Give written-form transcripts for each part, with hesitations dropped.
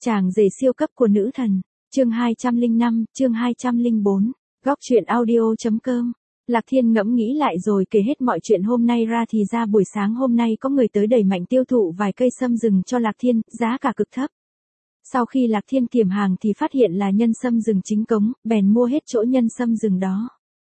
Chàng rể siêu cấp của nữ thần. Chương 205, chương 204. Góc truyện audio.com. Lạc Thiên ngẫm nghĩ lại rồi kể hết mọi chuyện hôm nay ra thì ra buổi sáng hôm nay có người tới đẩy mạnh tiêu thụ vài cây sâm rừng cho Lạc Thiên, giá cả cực thấp. Sau khi Lạc Thiên kiểm hàng thì phát hiện là nhân sâm rừng chính cống, bèn mua hết chỗ nhân sâm rừng đó.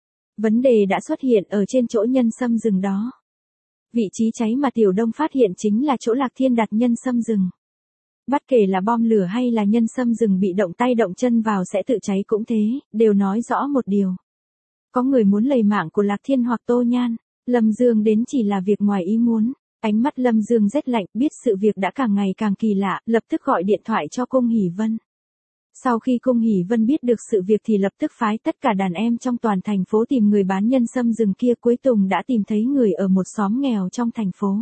Vấn đề đã xuất hiện ở trên chỗ nhân sâm rừng đó. Vị trí cháy mà Tiểu Đông phát hiện chính là chỗ Lạc Thiên đặt nhân sâm rừng. Bất kể là bom lửa hay là nhân sâm rừng bị động tay động chân vào sẽ tự cháy cũng thế, đều nói rõ một điều. Có người muốn lấy mạng của Lạc Thiên hoặc Tô Nhan, Lâm Dương đến chỉ là việc ngoài ý muốn. Ánh mắt Lâm Dương rét lạnh, biết sự việc đã càng ngày càng kỳ lạ, lập tức gọi điện thoại cho Cung Hỷ Vân. Sau khi Cung Hỷ Vân biết được sự việc thì lập tức phái tất cả đàn em trong toàn thành phố tìm người bán nhân sâm rừng kia, cuối cùng đã tìm thấy người ở một xóm nghèo trong thành phố.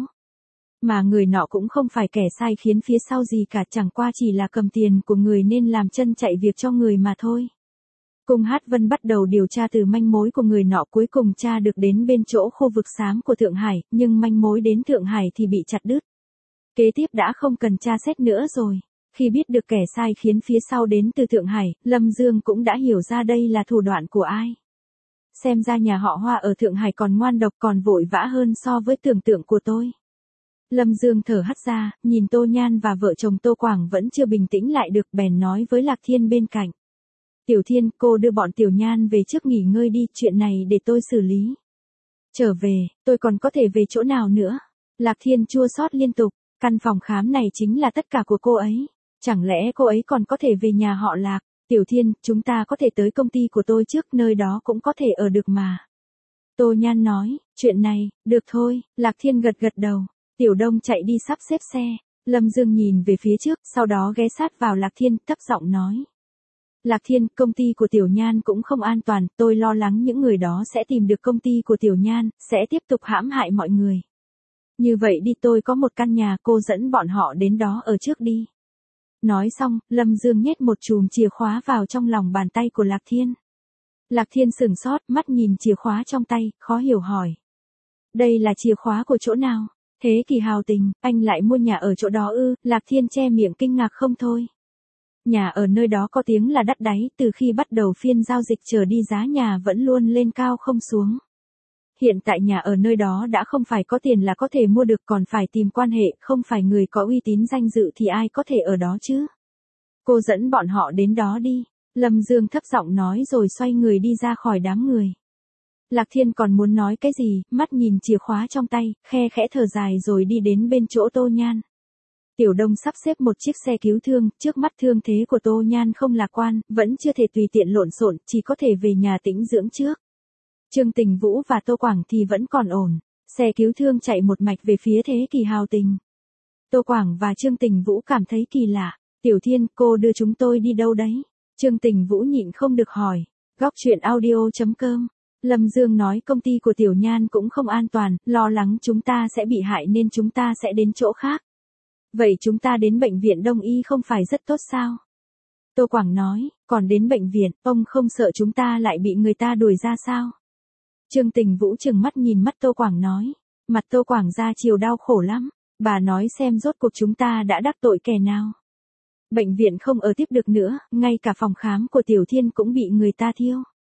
Mà người nọ cũng không phải kẻ sai khiến phía sau gì cả, chẳng qua chỉ là cầm tiền của người nên làm chân chạy việc cho người mà thôi. Cung Hát Vân bắt đầu điều tra từ manh mối của người nọ, cuối cùng tra được đến bên chỗ khu vực xám của Thượng Hải, nhưng manh mối đến Thượng Hải thì bị chặt đứt. Kế tiếp đã không cần tra xét nữa rồi. Khi biết được kẻ sai khiến phía sau đến từ Thượng Hải, Lâm Dương cũng đã hiểu ra đây là thủ đoạn của ai. Xem ra nhà họ Hoa ở Thượng Hải còn ngoan độc, còn vội vã hơn so với tưởng tượng của tôi. Lâm Dương thở hắt ra, nhìn Tô Nhan và vợ chồng Tô Quảng vẫn chưa bình tĩnh lại được, bèn nói với Lạc Thiên bên cạnh. Tiểu Thiên, cô đưa bọn Tiểu Nhan về trước nghỉ ngơi đi, chuyện này để tôi xử lý. Trở về, tôi còn có thể về chỗ nào nữa? Lạc Thiên chua xót liên tục, căn phòng khám này chính là tất cả của cô ấy. Chẳng lẽ cô ấy còn có thể về nhà họ Lạc? Tiểu Thiên, chúng ta có thể tới công ty của tôi trước, nơi đó cũng có thể ở được mà. Tô Nhan nói, chuyện này, được thôi. Lạc Thiên gật gật đầu. Tiểu Đông chạy đi sắp xếp xe. Lâm Dương nhìn về phía trước, sau đó ghé sát vào Lạc Thiên, thấp giọng nói. Lạc Thiên, công ty của Tiểu Nhan cũng không an toàn, tôi lo lắng những người đó sẽ tìm được công ty của Tiểu Nhan, sẽ tiếp tục hãm hại mọi người. Như vậy đi, tôi có một căn nhà, cô dẫn bọn họ đến đó ở trước đi. Nói xong, Lâm Dương nhét một chùm chìa khóa vào trong lòng bàn tay của Lạc Thiên. Lạc Thiên sửng sốt, mắt nhìn chìa khóa trong tay, khó hiểu hỏi. Đây là chìa khóa của chỗ nào? Thế Kỳ Hào Tình, anh lại mua nhà ở chỗ đó ư? Lạc Thiên che miệng kinh ngạc không thôi. Nhà ở nơi đó có tiếng là đắt đáy, từ khi bắt đầu phiên giao dịch trở đi giá nhà vẫn luôn lên cao không xuống. Hiện tại nhà ở nơi đó đã không phải có tiền là có thể mua được, còn phải tìm quan hệ, không phải người có uy tín danh dự thì ai có thể ở đó chứ. Cô dẫn bọn họ đến đó đi. Lâm Dương thấp giọng nói rồi xoay người đi ra khỏi đám người. Lạc Thiên còn muốn nói cái gì, mắt nhìn chìa khóa trong tay, khe khẽ thở dài rồi đi đến bên chỗ Tô Nhan. Tiểu Đông sắp xếp một chiếc xe cứu thương, trước mắt thương thế của Tô Nhan không lạc quan, vẫn chưa thể tùy tiện lộn xộn, chỉ có thể về nhà tĩnh dưỡng trước. Trương Tình Vũ và Tô Quảng thì vẫn còn ổn, xe cứu thương chạy một mạch về phía Thế Kỳ Hào Tình. Tô Quảng và Trương Tình Vũ cảm thấy kỳ lạ. Tiểu Thiên, cô đưa chúng tôi đi đâu đấy? Trương Tình Vũ nhịn không được hỏi. Góc truyện audio.com. Lâm Dương nói công ty của Tiểu Nhan cũng không an toàn, lo lắng chúng ta sẽ bị hại nên chúng ta sẽ đến chỗ khác. Vậy chúng ta đến bệnh viện Đông Y không phải rất tốt sao? Tô Quảng nói, còn đến bệnh viện, ông không sợ chúng ta lại bị người ta đuổi ra sao? Trương Tình Vũ trừng mắt nhìn mắt Tô Quảng nói. Mặt Tô Quảng ra chiều đau khổ lắm. Bà nói xem rốt cuộc chúng ta đã đắc tội kẻ nào. Bệnh viện không ở tiếp được nữa, ngay cả phòng khám của Tiểu Thiên cũng bị người ta thiêu.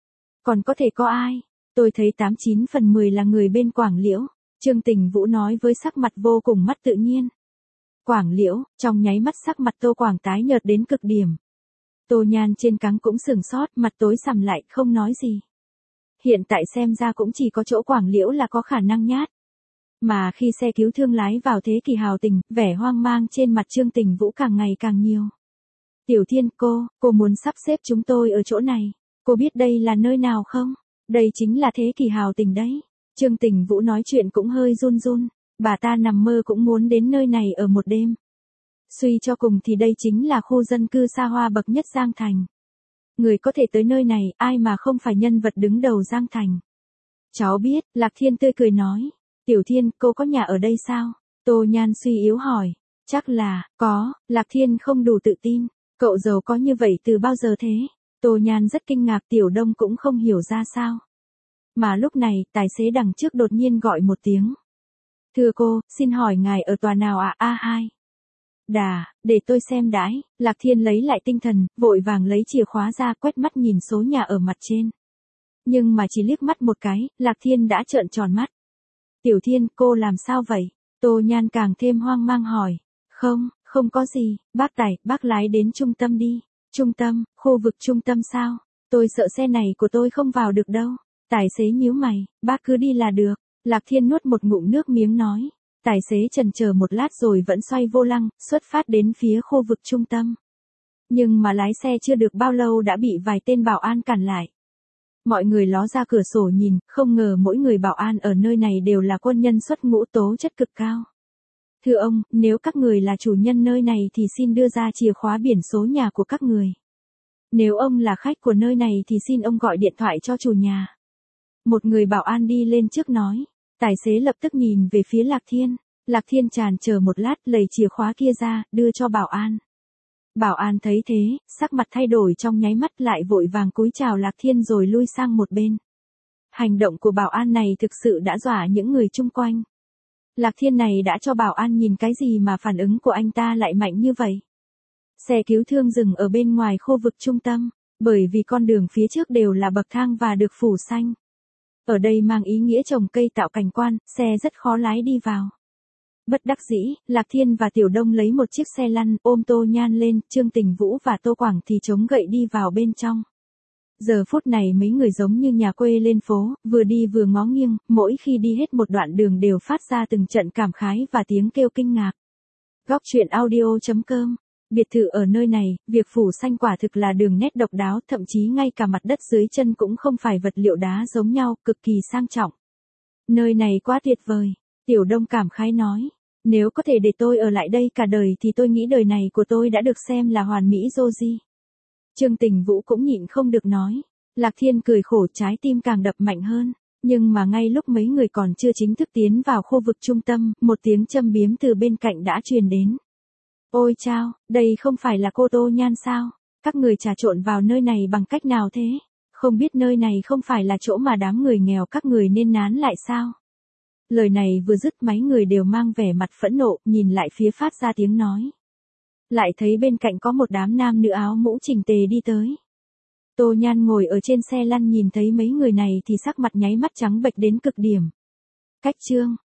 Còn có thể có ai? Tôi thấy 89 phần 10 là người bên Quảng Liễu. Trương Tình Vũ nói với sắc mặt vô cùng mất tự nhiên. Quảng Liễu, trong nháy mắt sắc mặt Tô Quảng tái nhợt đến cực điểm. Tô Nhan trên cáng cũng sừng sốt, mặt tối sầm lại, không nói gì. Hiện tại xem ra cũng chỉ có chỗ Quảng Liễu là có khả năng nhát. Mà khi xe cứu thương lái vào Thế Kỳ Hào Tình, vẻ hoang mang trên mặt Trương Tình Vũ càng ngày càng nhiều. Tiểu Thiên, cô muốn sắp xếp chúng tôi ở chỗ này. Cô biết đây là nơi nào không? Đây chính là Thế Kỳ Hào Tình đấy. Trương Tình Vũ nói chuyện cũng hơi run run. Bà ta nằm mơ cũng muốn đến nơi này ở một đêm. Suy cho cùng thì đây chính là khu dân cư xa hoa bậc nhất Giang Thành. Người có thể tới nơi này, ai mà không phải nhân vật đứng đầu Giang Thành. Cháu biết, Lạc Thiên tươi cười nói. Tiểu Thiên, cô có nhà ở đây sao? Tô Nhan suy yếu hỏi. Chắc là, có. Lạc Thiên không đủ tự tin. Cậu giàu có như vậy từ bao giờ thế? Tô Nhan rất kinh ngạc, Tiểu Đông cũng không hiểu ra sao. Mà lúc này, tài xế đằng trước đột nhiên gọi một tiếng. Thưa cô, xin hỏi ngài ở tòa nào ạ? A2. Đà, để tôi xem đãi, Lạc Thiên lấy lại tinh thần, vội vàng lấy chìa khóa ra quét mắt nhìn số nhà ở mặt trên. Nhưng mà chỉ liếc mắt một cái, Lạc Thiên đã trợn tròn mắt. Tiểu Thiên, cô làm sao vậy? Tô Nhan càng thêm hoang mang hỏi. Không, không có gì, bác lái đến trung tâm đi. Trung tâm, khu vực trung tâm sao? Tôi sợ xe này của tôi không vào được đâu. Tài xế nhíu mày, bác cứ đi là được. Lạc Thiên nuốt một ngụm nước miếng nói. Tài xế chần chờ một lát rồi vẫn xoay vô lăng, xuất phát đến phía khu vực trung tâm. Nhưng mà lái xe chưa được bao lâu đã bị vài tên bảo an cản lại. Mọi người ló ra cửa sổ nhìn, không ngờ mỗi người bảo an ở nơi này đều là quân nhân xuất ngũ tố chất cực cao. Thưa ông, nếu các người là chủ nhân nơi này thì xin đưa ra chìa khóa biển số nhà của các người. Nếu ông là khách của nơi này thì xin ông gọi điện thoại cho chủ nhà. Một người bảo an đi lên trước nói. Tài xế lập tức nhìn về phía Lạc Thiên. Lạc Thiên tràn chờ một lát lấy chìa khóa kia ra, đưa cho bảo an. Bảo an thấy thế, sắc mặt thay đổi trong nháy mắt lại vội vàng cúi chào Lạc Thiên rồi lui sang một bên. Hành động của bảo an này thực sự đã dọa những người chung quanh. Lạc Thiên này đã cho bảo an nhìn cái gì mà phản ứng của anh ta lại mạnh như vậy? Xe cứu thương dừng ở bên ngoài khu vực trung tâm, bởi vì con đường phía trước đều là bậc thang và được phủ xanh. Ở đây mang ý nghĩa trồng cây tạo cảnh quan, xe rất khó lái đi vào. Bất đắc dĩ, Lạc Thiên và Tiểu Đông lấy một chiếc xe lăn ôm Tô Nhan lên, Trương Tình Vũ và Tô Quảng thì chống gậy đi vào bên trong. Giờ phút này mấy người giống như nhà quê lên phố, vừa đi vừa ngó nghiêng, mỗi khi đi hết một đoạn đường đều phát ra từng trận cảm khái và tiếng kêu kinh ngạc. Góc truyện audio.com. Biệt thự ở nơi này, việc phủ xanh quả thực là đường nét độc đáo, thậm chí ngay cả mặt đất dưới chân cũng không phải vật liệu đá giống nhau, cực kỳ sang trọng. Nơi này quá tuyệt vời, Tiểu Đông cảm khái nói. Nếu có thể để tôi ở lại đây cả đời thì tôi nghĩ đời này của tôi đã được xem là hoàn mỹ rồi. Trương Tình Vũ cũng nhịn không được nói. Lạc Thiên cười khổ, trái tim càng đập mạnh hơn. Nhưng mà ngay lúc mấy người còn chưa chính thức tiến vào khu vực trung tâm, một tiếng châm biếm từ bên cạnh đã truyền đến. Ôi chao, đây không phải là cô Tô Nhan sao? Các người trà trộn vào nơi này bằng cách nào thế? Không biết nơi này không phải là chỗ mà đám người nghèo các người nên nán lại sao? Lời này vừa dứt mấy người đều mang vẻ mặt phẫn nộ, nhìn lại phía phát ra tiếng nói. Lại thấy bên cạnh có một đám nam nữ áo mũ chỉnh tề đi tới. Tô Nhan ngồi ở trên xe lăn nhìn thấy mấy người này thì sắc mặt nháy mắt trắng bệch đến cực điểm. Cách Trương,